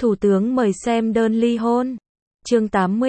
Thủ tướng mời xem đơn ly hôn. Chương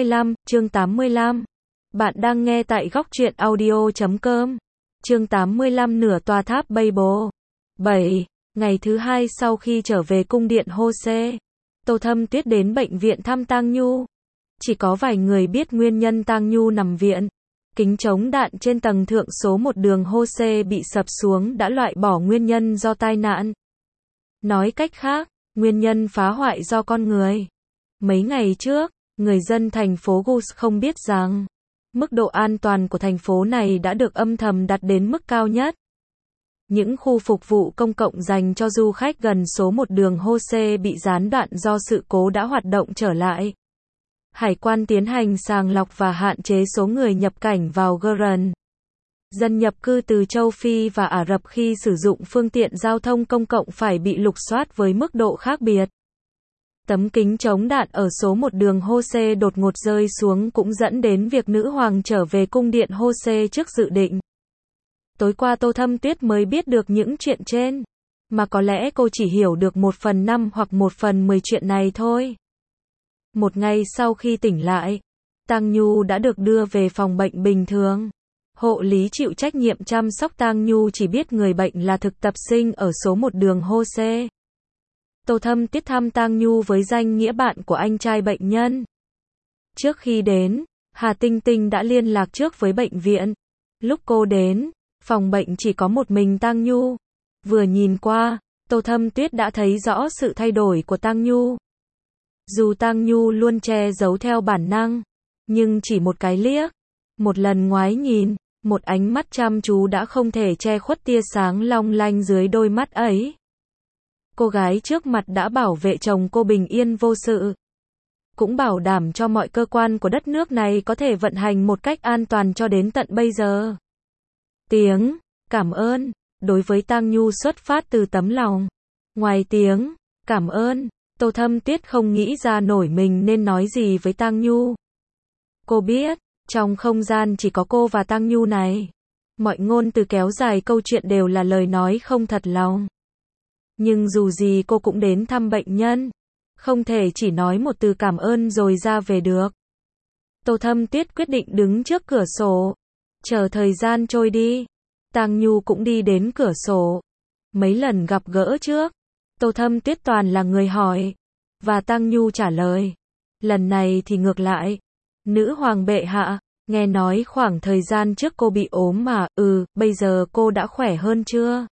85. Bạn đang nghe tại góc truyện audio.com. Chương 85 nửa tòa tháp Babel. 7. Ngày thứ hai sau khi trở về cung điện Hô-xê, Tô Thâm Tuyết đến bệnh viện thăm Tang Nhu. Chỉ có vài người biết nguyên nhân Tang Nhu nằm viện. Kính chống đạn trên tầng thượng số 1 đường Hô-xê bị sập xuống đã loại bỏ nguyên nhân do tai nạn. Nói cách khác, nguyên nhân phá hoại do con người. Mấy ngày trước, người dân thành phố Gus không biết rằng, mức độ an toàn của thành phố này đã được âm thầm đặt đến mức cao nhất. Những khu phục vụ công cộng dành cho du khách gần số 1 đường Hô-xê bị gián đoạn do sự cố đã hoạt động trở lại. Hải quan tiến hành sàng lọc và hạn chế số người nhập cảnh vào Garan. Dân nhập cư từ châu Phi và Ả Rập khi sử dụng phương tiện giao thông công cộng phải bị lục soát với mức độ khác biệt. Tấm kính chống đạn ở số 1 đường Hô-xê đột ngột rơi xuống cũng dẫn đến việc nữ hoàng trở về cung điện Hô-xê trước dự định. Tối qua Tô Thâm Tuyết mới biết được những chuyện trên, mà có lẽ cô chỉ hiểu được 1/5 hoặc 1/10 chuyện này thôi. Một ngày sau khi tỉnh lại, Tang Nhu đã được đưa về phòng bệnh bình thường. Hộ lý chịu trách nhiệm chăm sóc Tang Nhu chỉ biết người bệnh là thực tập sinh ở số 1 đường Hô-xê. Tô Thâm Tuyết thăm Tang Nhu với danh nghĩa bạn của anh trai bệnh nhân. Trước khi đến, Hà Tinh Tinh đã liên lạc trước với bệnh viện. Lúc cô đến, phòng bệnh chỉ có một mình Tang Nhu. Vừa nhìn qua, Tô Thâm Tuyết đã thấy rõ sự thay đổi của Tang Nhu. Dù Tang Nhu luôn che giấu theo bản năng, nhưng chỉ một cái liếc, một lần ngoái nhìn, một ánh mắt chăm chú đã không thể che khuất tia sáng long lanh dưới đôi mắt ấy. Cô gái trước mặt đã bảo vệ chồng cô bình yên vô sự, cũng bảo đảm cho mọi cơ quan của đất nước này có thể vận hành một cách an toàn cho đến tận bây giờ. Tiếng cảm ơn đối với Tang Nhu xuất phát từ tấm lòng. Ngoài tiếng cảm ơn, Tô Thâm Tuyết không nghĩ ra nổi mình nên nói gì với Tang Nhu. Cô biết, trong không gian chỉ có cô và Tang Nhu này, mọi ngôn từ kéo dài câu chuyện đều là lời nói không thật lòng. Nhưng dù gì cô cũng đến thăm bệnh nhân, không thể chỉ nói một từ cảm ơn rồi ra về được. Tô Thâm Tuyết quyết định đứng trước cửa sổ, chờ thời gian trôi đi. Tang Nhu cũng đi đến cửa sổ. Mấy lần gặp gỡ trước, Tô Thâm Tuyết toàn là người hỏi, và Tang Nhu trả lời. Lần này thì ngược lại. Nữ hoàng bệ hạ, nghe nói khoảng thời gian trước cô bị ốm mà, bây giờ cô đã khỏe hơn chưa?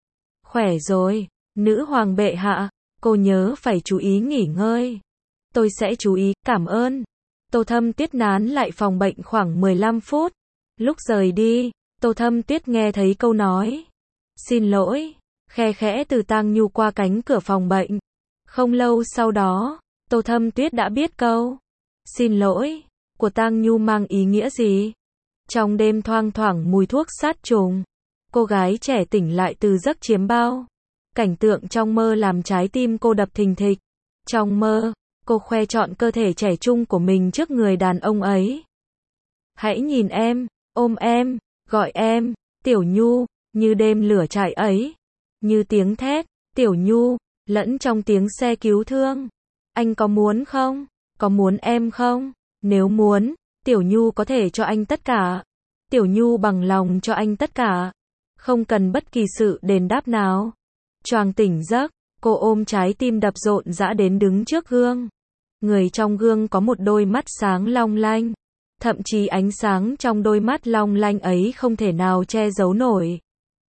Khỏe rồi, nữ hoàng bệ hạ, cô nhớ phải chú ý nghỉ ngơi. Tôi sẽ chú ý, cảm ơn. Tô Thâm Tuyết nán lại phòng bệnh khoảng 15 phút. Lúc rời đi, Tô Thâm Tuyết nghe thấy câu nói xin lỗi khe khẽ từ Tang Nhu qua cánh cửa phòng bệnh. Không lâu sau đó, Tô Thâm Tuyết đã biết câu xin lỗi của Tang Nhu mang ý nghĩa gì. Trong đêm thoang thoảng mùi thuốc sát trùng, cô gái trẻ tỉnh lại từ giấc chiêm bao. Cảnh tượng trong mơ làm trái tim cô đập thình thịch. Trong mơ, cô khoe trọn cơ thể trẻ trung của mình trước người đàn ông ấy. Hãy nhìn em, ôm em, gọi em, Tiểu Nhu, như đêm lửa trại ấy. Như tiếng thét, Tiểu Nhu, lẫn trong tiếng xe cứu thương. Anh có muốn không? Có muốn em không? Nếu muốn, Tiểu Nhu có thể cho anh tất cả. Tiểu Nhu bằng lòng cho anh tất cả. Không cần bất kỳ sự đền đáp nào. Choàng tỉnh giấc, cô ôm trái tim đập rộn rã đến đứng trước gương. Người trong gương có một đôi mắt sáng long lanh. Thậm chí ánh sáng trong đôi mắt long lanh ấy không thể nào che giấu nổi.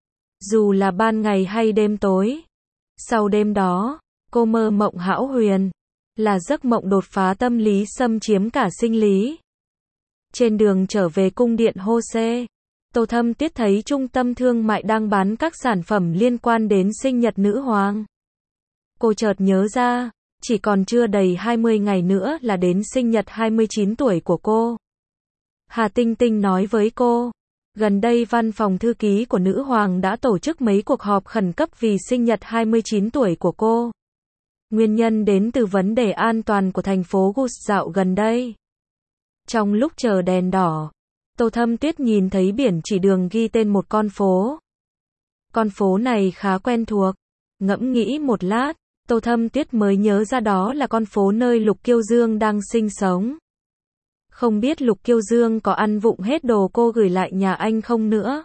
Dù là ban ngày hay đêm tối. Sau đêm đó, cô mơ mộng hão huyền. Là giấc mộng đột phá tâm lý xâm chiếm cả sinh lý. Trên đường trở về cung điện Hô-xê, Tô Thâm Tuyết thấy trung tâm thương mại đang bán các sản phẩm liên quan đến sinh nhật nữ hoàng. Cô chợt nhớ ra, chỉ còn chưa đầy 20 ngày nữa là đến sinh nhật 29 tuổi của cô. Hà Tinh Tinh nói với cô, gần đây văn phòng thư ký của nữ hoàng đã tổ chức mấy cuộc họp khẩn cấp vì sinh nhật 29 tuổi của cô. Nguyên nhân đến từ vấn đề an toàn của thành phố Gus dạo gần đây. Trong lúc chờ đèn đỏ, Tô Thâm Tuyết nhìn thấy biển chỉ đường ghi tên một con phố. Con phố này khá quen thuộc. Ngẫm nghĩ một lát, Tô Thâm Tuyết mới nhớ ra đó là con phố nơi Lục Kiêu Dương đang sinh sống. Không biết Lục Kiêu Dương có ăn vụng hết đồ cô gửi lại nhà anh không nữa.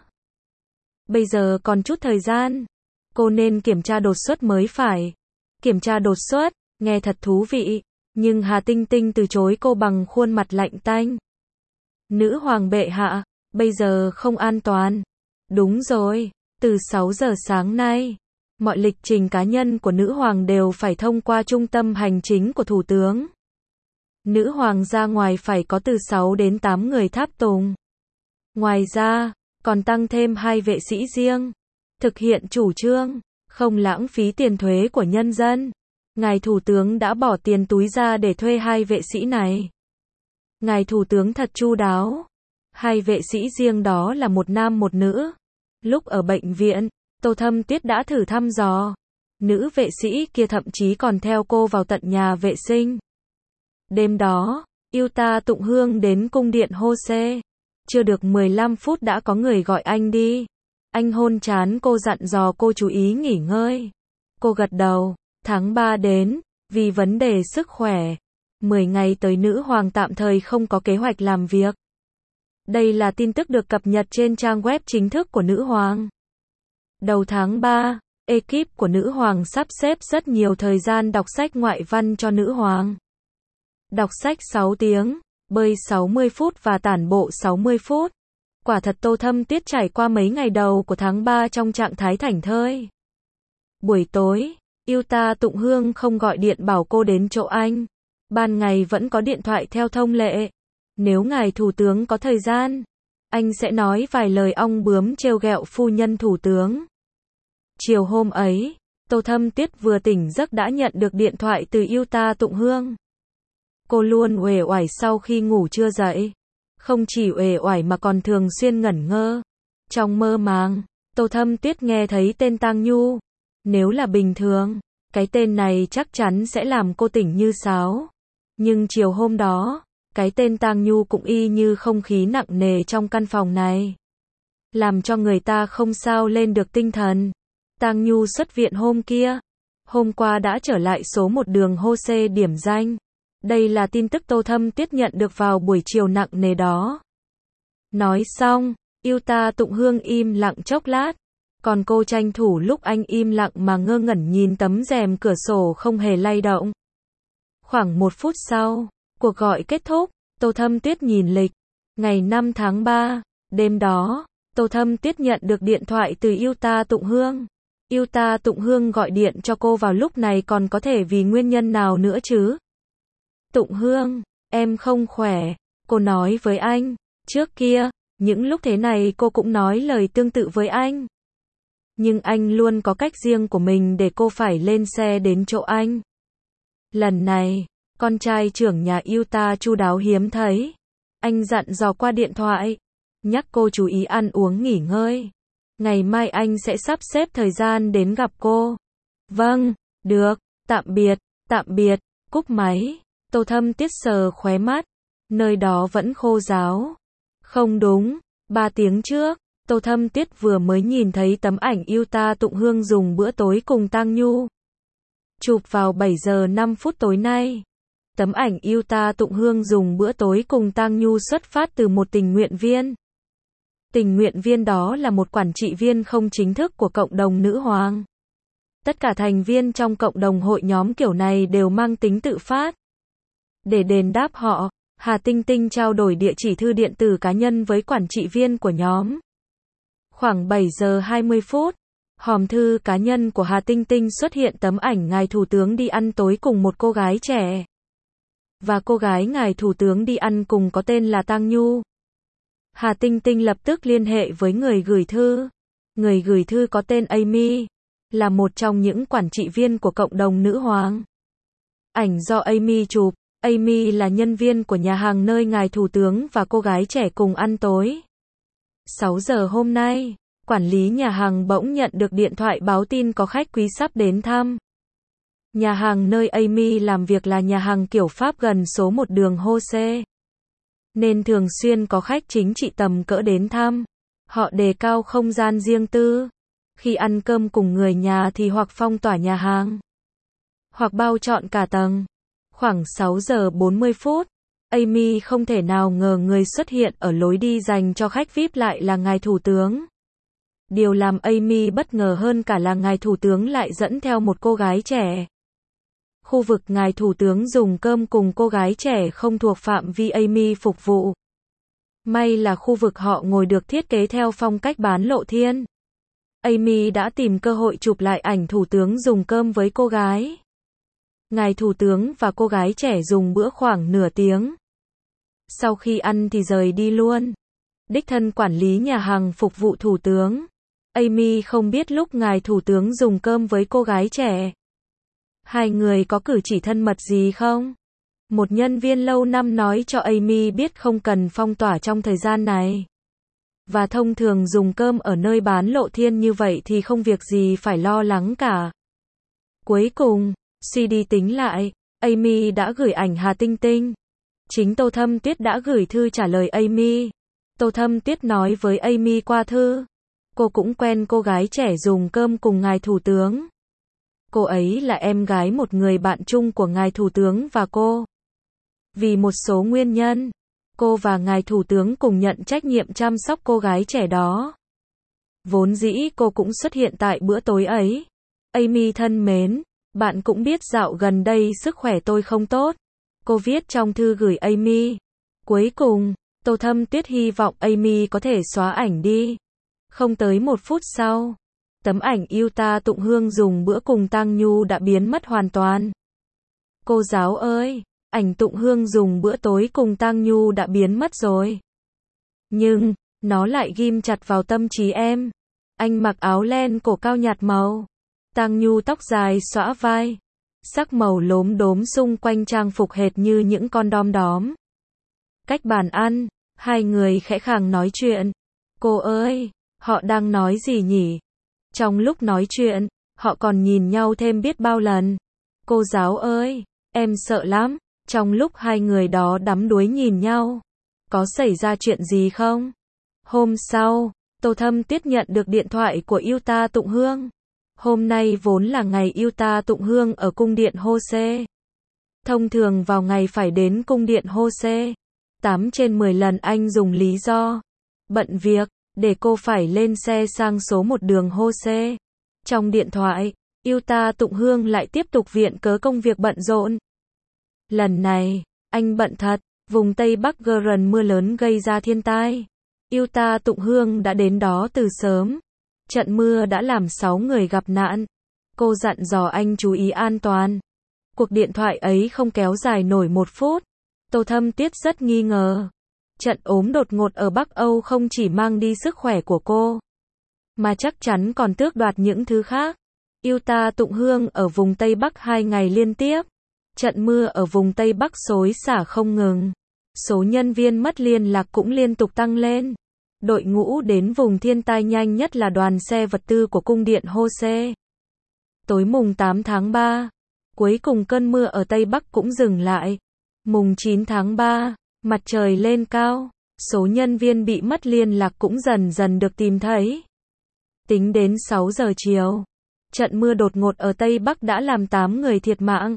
Bây giờ còn chút thời gian. Cô nên kiểm tra đột xuất mới phải. Kiểm tra đột xuất, nghe thật thú vị. Nhưng Hà Tinh Tinh từ chối cô bằng khuôn mặt lạnh tanh. Nữ hoàng bệ hạ, bây giờ không an toàn. Đúng rồi, từ 6 giờ sáng nay, mọi lịch trình cá nhân của nữ hoàng đều phải thông qua trung tâm hành chính của thủ tướng. Nữ hoàng ra ngoài phải có từ 6 đến 8 người tháp tùng. Ngoài ra, còn tăng thêm 2 vệ sĩ riêng. Thực hiện chủ trương, không lãng phí tiền thuế của nhân dân. Ngài Thủ tướng đã bỏ tiền túi ra để thuê 2 vệ sĩ này. Ngài Thủ tướng thật chu đáo. 2 vệ sĩ riêng đó là một nam một nữ. Lúc ở bệnh viện, Tô Thâm Tuyết đã thử thăm dò. Nữ vệ sĩ kia thậm chí còn theo cô vào tận nhà vệ sinh. Đêm đó, Yuta Tụng Hương đến cung điện Hose. Chưa được 15 phút đã có người gọi anh đi. Anh hôn trán cô, dặn dò cô chú ý nghỉ ngơi. Cô gật đầu. Tháng 3 đến, vì vấn đề sức khỏe. 10 ngày tới nữ hoàng tạm thời không có kế hoạch làm việc. Đây là tin tức được cập nhật trên trang web chính thức của nữ hoàng. Đầu tháng 3, ekip của nữ hoàng sắp xếp rất nhiều thời gian đọc sách ngoại văn cho nữ hoàng. Đọc sách 6 tiếng, bơi 60 phút và tản bộ 60 phút. Quả thật Tô Thâm Tuyết trải qua mấy ngày đầu của tháng 3 trong trạng thái thảnh thơi. Buổi tối, Yuta Tụng Hương không gọi điện bảo cô đến chỗ anh. Ban ngày vẫn có điện thoại theo thông lệ. Nếu ngài thủ tướng có thời gian, anh sẽ nói vài lời ong bướm trêu ghẹo phu nhân thủ tướng. Chiều hôm ấy, Tô Thâm Tuyết vừa tỉnh giấc đã nhận được điện thoại từ Yuta Tụng Hương. Cô luôn uể oải sau khi ngủ chưa dậy. Không chỉ uể oải mà còn thường xuyên ngẩn ngơ. Trong mơ màng, Tô Thâm Tuyết nghe thấy tên Tang Nhu. Nếu là bình thường, cái tên này chắc chắn sẽ làm cô tỉnh như sáo. Nhưng chiều hôm đó, cái tên Tang Nhu cũng y như không khí nặng nề trong căn phòng này. Làm cho người ta không sao lên được tinh thần. Tang Nhu xuất viện hôm kia. Hôm qua đã trở lại số 1 đường Hose điểm danh. Đây là tin tức Tô Thâm Tuyết nhận được vào buổi chiều nặng nề đó. Nói xong, Yuta Tụng Hương im lặng chốc lát. Còn cô tranh thủ lúc anh im lặng mà ngơ ngẩn nhìn tấm rèm cửa sổ không hề lay động. Khoảng 1 phút sau, cuộc gọi kết thúc, Tô Thâm Tuyết nhìn lịch. Ngày 5 tháng 3, đêm đó, Tô Thâm Tuyết nhận được điện thoại từ Yuta Tụng Hương. Yuta Tụng Hương gọi điện cho cô vào lúc này còn có thể vì nguyên nhân nào nữa chứ? Tụng Hương, em không khỏe, cô nói với anh. Trước kia, những lúc thế này cô cũng nói lời tương tự với anh. Nhưng anh luôn có cách riêng của mình để cô phải lên xe đến chỗ anh. Lần này, con trai trưởng nhà Yuta chu đáo hiếm thấy. Anh dặn dò qua điện thoại, nhắc cô chú ý ăn uống nghỉ ngơi. Ngày mai anh sẽ sắp xếp thời gian đến gặp cô. Vâng, được, tạm biệt, cúp máy. Tô Thâm Tuyết sờ khóe mắt, nơi đó vẫn khô ráo. Không đúng, 3 tiếng trước, Tô Thâm Tuyết vừa mới nhìn thấy tấm ảnh Yuta Tụng Hương dùng bữa tối cùng Tang Nhu. Chụp vào 7 giờ 5 phút tối nay. Tấm ảnh Yuta Tụng Hương dùng bữa tối cùng Tang Nhu xuất phát từ một tình nguyện viên. Tình nguyện viên đó là một quản trị viên không chính thức của cộng đồng nữ hoàng. Tất cả thành viên trong cộng đồng hội nhóm kiểu này đều mang tính tự phát. Để đền đáp họ, Hà Tinh Tinh trao đổi địa chỉ thư điện tử cá nhân với quản trị viên của nhóm. Khoảng 7 giờ 20 phút, hòm thư cá nhân của Hà Tinh Tinh xuất hiện tấm ảnh ngài thủ tướng đi ăn tối cùng một cô gái trẻ. Và cô gái ngài thủ tướng đi ăn cùng có tên là Tang Nhu. Hà Tinh Tinh lập tức liên hệ với người gửi thư. Người gửi thư có tên Amy, là một trong những quản trị viên của cộng đồng nữ hoàng. Ảnh do Amy chụp. Amy là nhân viên của nhà hàng nơi ngài thủ tướng và cô gái trẻ cùng ăn tối. 6 giờ hôm nay, quản lý nhà hàng bỗng nhận được điện thoại báo tin có khách quý sắp đến thăm. Nhà hàng nơi Amy làm việc là nhà hàng kiểu Pháp gần số 1 đường Hose. Nên thường xuyên có khách chính trị tầm cỡ đến thăm. Họ đề cao không gian riêng tư. Khi ăn cơm cùng người nhà thì hoặc phong tỏa nhà hàng. hoặc bao trọn cả tầng. Khoảng 6 giờ 40 phút, Amy không thể nào ngờ người xuất hiện ở lối đi dành cho khách VIP lại là ngài thủ tướng. Điều làm Amy bất ngờ hơn cả là ngài thủ tướng lại dẫn theo một cô gái trẻ. Khu vực ngài thủ tướng dùng cơm cùng cô gái trẻ không thuộc phạm vi Amy phục vụ. May là khu vực họ ngồi được thiết kế theo phong cách bán lộ thiên. Amy đã tìm cơ hội chụp lại ảnh thủ tướng dùng cơm với cô gái. Ngài thủ tướng và cô gái trẻ dùng bữa khoảng nửa tiếng. Sau khi ăn thì rời đi luôn. Đích thân quản lý nhà hàng phục vụ thủ tướng. Amy không biết lúc ngài thủ tướng dùng cơm với cô gái trẻ, hai người có cử chỉ thân mật gì không? Một nhân viên lâu năm nói cho Amy biết không cần phong tỏa trong thời gian này. Và thông thường dùng cơm ở nơi bán lộ thiên như vậy thì không việc gì phải lo lắng cả. Cuối cùng, suy đi tính lại, Amy đã gửi ảnh Hà Tinh Tinh. Chính Tô Thâm Tuyết đã gửi thư trả lời Amy. Tô Thâm Tuyết nói với Amy qua thư. Cô cũng quen cô gái trẻ dùng cơm cùng ngài thủ tướng. Cô ấy là em gái một người bạn chung của ngài thủ tướng và cô. Vì một số nguyên nhân, cô và ngài thủ tướng cùng nhận trách nhiệm chăm sóc cô gái trẻ đó. Vốn dĩ cô cũng xuất hiện tại bữa tối ấy. Amy thân mến, bạn cũng biết dạo gần đây sức khỏe tôi không tốt. Cô viết trong thư gửi Amy. Cuối cùng, Tô Thâm Tuyết hy vọng Amy có thể xóa ảnh đi. Không tới 1 phút sau, tấm ảnh Yuta Tụng Hương dùng bữa cùng Tang Nhu đã biến mất hoàn toàn. Cô giáo ơi, ảnh Tụng Hương dùng bữa tối cùng Tang Nhu đã biến mất rồi. Nhưng, nó lại ghim chặt vào tâm trí em. Anh mặc áo len cổ cao nhạt màu. Tang Nhu tóc dài xõa vai. Sắc màu lốm đốm xung quanh trang phục hệt như những con đom đóm. Cách bàn ăn, hai người khẽ khàng nói chuyện. Cô ơi, họ đang nói gì nhỉ? Trong lúc nói chuyện, họ còn nhìn nhau thêm biết bao lần. Cô giáo ơi, em sợ lắm. Trong lúc hai người đó đắm đuối nhìn nhau, có xảy ra chuyện gì không? Hôm sau, Tô Thâm Tuyết nhận được điện thoại của Yuta Tụng Hương. Hôm nay vốn là ngày Yuta Tụng Hương ở cung điện Hose. Thông thường vào ngày phải đến cung điện Hose, 8 trên 10 lần anh dùng lý do bận việc để cô phải lên xe sang số 1 đường Hose. Trong điện thoại, Yuta Tụng Hương lại tiếp tục viện cớ công việc bận rộn. Lần này, anh bận thật, vùng Tây Bắc Gurren mưa lớn gây ra thiên tai. Yuta Tụng Hương đã đến đó từ sớm. Trận mưa đã làm 6 người gặp nạn. Cô dặn dò anh chú ý an toàn. Cuộc điện thoại ấy không kéo dài nổi 1 phút. Tô Thâm Tuyết rất nghi ngờ. Trận ốm đột ngột ở Bắc Âu không chỉ mang đi sức khỏe của cô, mà chắc chắn còn tước đoạt những thứ khác. Yuta Tụng Hương ở vùng Tây Bắc 2 ngày liên tiếp. Trận mưa ở vùng Tây Bắc xối xả không ngừng. Số nhân viên mất liên lạc cũng liên tục tăng lên. Đội ngũ đến vùng thiên tai nhanh nhất là đoàn xe vật tư của cung điện Hose. Tối mùng 8 tháng 3, cuối cùng cơn mưa ở Tây Bắc cũng dừng lại. Mùng 9 tháng 3, mặt trời lên cao, số nhân viên bị mất liên lạc cũng dần dần được tìm thấy. Tính đến 6 giờ chiều, trận mưa đột ngột ở Tây Bắc đã làm 8 người thiệt mạng,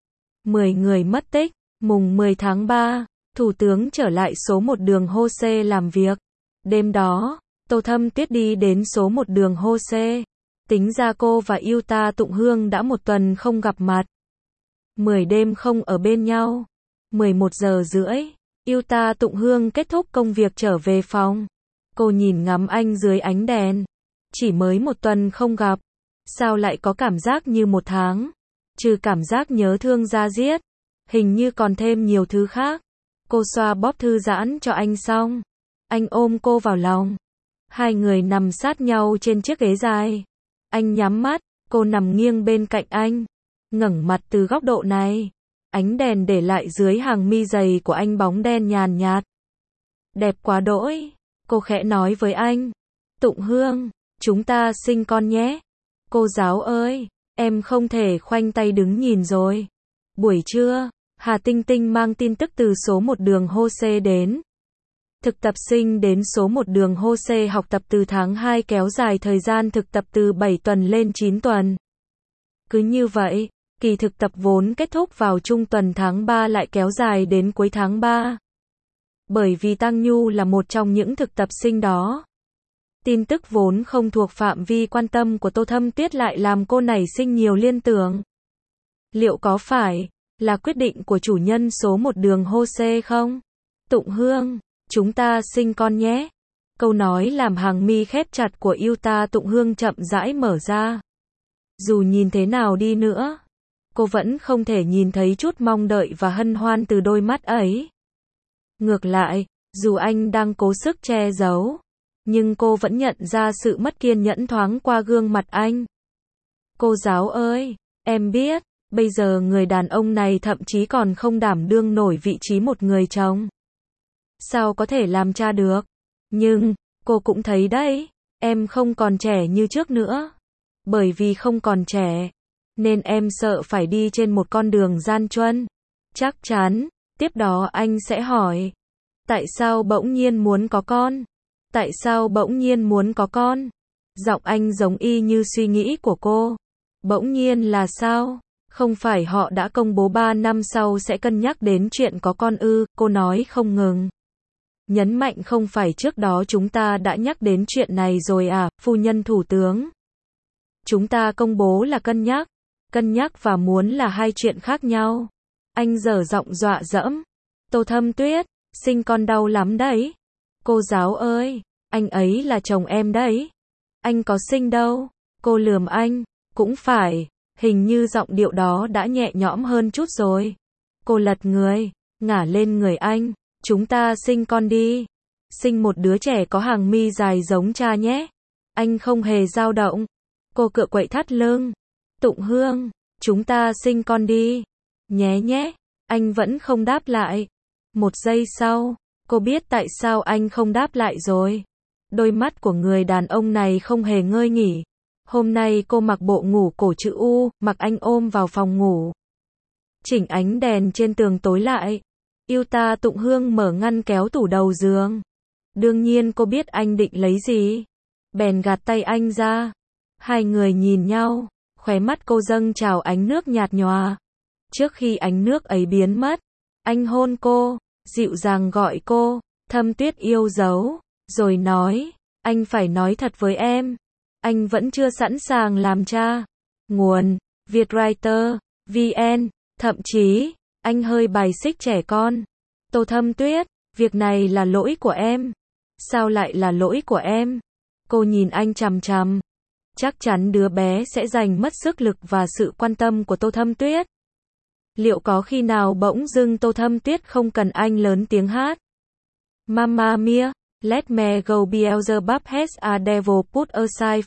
10 người mất tích. Mùng 10 tháng 3, Thủ tướng trở lại số 1 đường Hose làm việc. Đêm đó, Tô Thâm Tuyết đi đến số 1 đường Hose. Tính ra cô và Yuta Tụng Hương đã 1 tuần không gặp mặt. 10 đêm không ở bên nhau. 11 giờ rưỡi, Yuta Tụng Hương kết thúc công việc trở về phòng. Cô nhìn ngắm anh dưới ánh đèn. Chỉ mới 1 tuần không gặp. Sao lại có cảm giác như 1 tháng? Trừ cảm giác nhớ thương da diết, hình như còn thêm nhiều thứ khác. Cô xoa bóp thư giãn cho anh xong. Anh ôm cô vào lòng. Hai người nằm sát nhau trên chiếc ghế dài. Anh nhắm mắt, cô nằm nghiêng bên cạnh anh. Ngẩng mặt từ góc độ này. Ánh đèn để lại dưới hàng mi dày của anh bóng đen nhàn nhạt. Đẹp quá đỗi. Cô khẽ nói với anh. Tụng Hương, chúng ta sinh con nhé. Cô giáo ơi, em không thể khoanh tay đứng nhìn rồi. Buổi trưa, Hà Tinh Tinh mang tin tức từ số 1 đường Hose đến. Thực tập sinh đến số 1 đường Hose học tập từ tháng 2 kéo dài thời gian thực tập từ 7 tuần lên 9 tuần. Cứ như vậy, Kỳ thực tập vốn kết thúc vào trung tuần tháng 3 lại kéo dài đến cuối tháng 3. Bởi vì Tăng Nhu là một trong những thực tập sinh đó. Tin tức vốn không thuộc phạm vi quan tâm của Tô Thâm Tuyết lại làm cô nảy sinh nhiều liên tưởng. Liệu có phải là quyết định của chủ nhân số một đường Jose không? Tụng Hương, chúng ta sinh con nhé. Câu nói làm hàng mi khép chặt của Yuta Tụng Hương chậm rãi mở ra. Dù nhìn thế nào đi nữa, cô vẫn không thể nhìn thấy chút mong đợi và hân hoan từ đôi mắt ấy. Ngược lại, dù anh đang cố sức che giấu, nhưng cô vẫn nhận ra sự mất kiên nhẫn thoáng qua gương mặt anh. Cô giáo ơi, em biết, bây giờ người đàn ông này thậm chí còn không đảm đương nổi vị trí một người chồng. Sao có thể làm cha được? Nhưng, cô cũng thấy đấy, em không còn trẻ như trước nữa. Bởi vì không còn trẻ, nên em sợ phải đi trên một con đường gian truân. Chắc chắn, tiếp đó anh sẽ hỏi, tại sao bỗng nhiên muốn có con? Tại sao bỗng nhiên muốn có con? Giọng anh giống y như suy nghĩ của cô. Bỗng nhiên là sao? Không phải họ đã công bố 3 năm sau sẽ cân nhắc đến chuyện có con ư? Cô nói không ngừng. Nhấn mạnh không phải trước đó chúng ta đã nhắc đến chuyện này rồi à, phu nhân thủ tướng. Chúng ta công bố là cân nhắc và muốn là hai chuyện khác nhau. Anh dở giọng dọa dẫm. Tô Thâm Tuyết, sinh con đau lắm đấy. Cô giáo ơi, anh ấy là chồng em đấy. Anh có sinh đâu. Cô lườm anh, cũng phải, hình như giọng điệu đó đã nhẹ nhõm hơn chút rồi. Cô lật người, ngả lên người anh, chúng ta sinh con đi. Sinh một đứa trẻ có hàng mi dài giống cha nhé. Anh không hề dao động. Cô cựa quậy thắt lưng. Tụng Hương, chúng ta sinh con đi. Nhé nhé, anh vẫn không đáp lại. Một giây sau, cô biết tại sao anh không đáp lại rồi. Đôi mắt của người đàn ông này không hề ngơi nghỉ. Hôm nay cô mặc bộ ngủ cổ chữ U, mặc anh ôm vào phòng ngủ. Chỉnh ánh đèn trên tường tối lại. Yuta Tụng Hương mở ngăn kéo tủ đầu giường. Đương nhiên cô biết anh định lấy gì. Bèn gạt tay anh ra. Hai người nhìn nhau, khóe mắt cô dâng trào ánh nước nhạt nhòa. Trước khi ánh nước ấy biến mất, anh hôn cô, dịu dàng gọi cô, Thâm Tuyết yêu dấu, rồi nói, anh phải nói thật với em. Anh vẫn chưa sẵn sàng làm cha. Nguồn, Vietwriter, VN, thậm chí, anh hơi bài xích trẻ con. Tô Thâm Tuyết, việc này là lỗi của em. Sao lại là lỗi của em? Cô nhìn anh chằm chằm. Chắc chắn đứa bé sẽ giành mất sức lực và sự quan tâm của Tô Thâm Tuyết. Liệu có khi nào bỗng dưng Tô Thâm Tuyết không cần anh lớn tiếng hát Mamma mia, let me go, Beelzebub has a devil put aside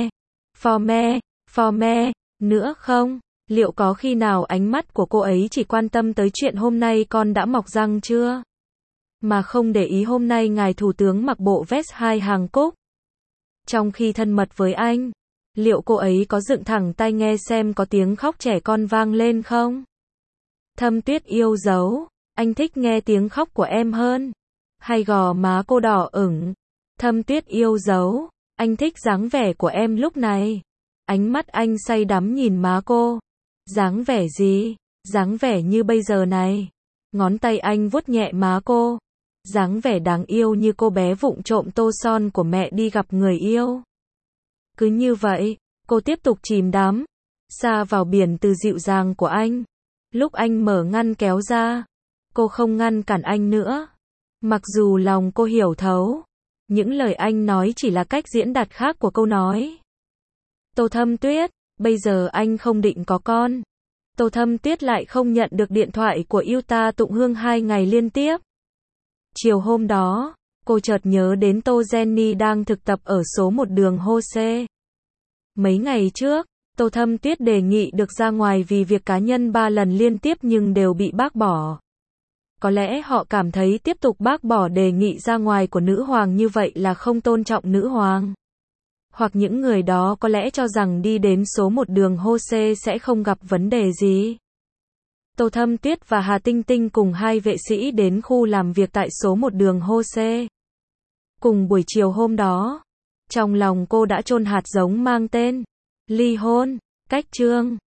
for me, nữa không? Liệu có khi nào ánh mắt của cô ấy chỉ quan tâm tới chuyện hôm nay con đã mọc răng chưa? Mà không để ý hôm nay ngài thủ tướng mặc bộ vest 2 hàng cúc. Trong khi thân mật với anh, liệu cô ấy có dựng thẳng tai nghe xem có tiếng khóc trẻ con vang lên không? Thâm Tuyết yêu dấu, anh thích nghe tiếng khóc của em hơn. Hay gò má cô đỏ ửng. Thâm Tuyết yêu dấu, anh thích dáng vẻ của em lúc này. Ánh mắt anh say đắm nhìn má cô. Dáng vẻ gì? Dáng vẻ như bây giờ này. Ngón tay anh vuốt nhẹ má cô. Dáng vẻ đáng yêu như cô bé vụng trộm tô son của mẹ đi gặp người yêu. Cứ như vậy, cô tiếp tục chìm đắm, xa vào biển từ dịu dàng của anh. Lúc anh mở ngăn kéo ra, cô không ngăn cản anh nữa. Mặc dù lòng cô hiểu thấu, những lời anh nói chỉ là cách diễn đạt khác của câu nói. Tô Thâm Tuyết, bây giờ anh không định có con. Tô Thâm Tuyết lại không nhận được điện thoại của Yuta Tụng Hương 2 ngày liên tiếp. Chiều hôm đó, cô chợt nhớ đến Tô Jenny đang thực tập ở số 1 đường Jose. Mấy ngày trước, Tô Thâm Tuyết đề nghị được ra ngoài vì việc cá nhân 3 lần liên tiếp nhưng đều bị bác bỏ. Có lẽ họ cảm thấy tiếp tục bác bỏ đề nghị ra ngoài của nữ hoàng như vậy là không tôn trọng nữ hoàng. Hoặc những người đó có lẽ cho rằng đi đến số 1 đường Jose sẽ không gặp vấn đề gì. Tô Thâm Tuyết và Hà Tinh Tinh cùng 2 vệ sĩ đến khu làm việc tại số 1 đường Jose. Cùng buổi chiều hôm đó, trong lòng cô đã chôn hạt giống mang tên ly hôn, cách chương.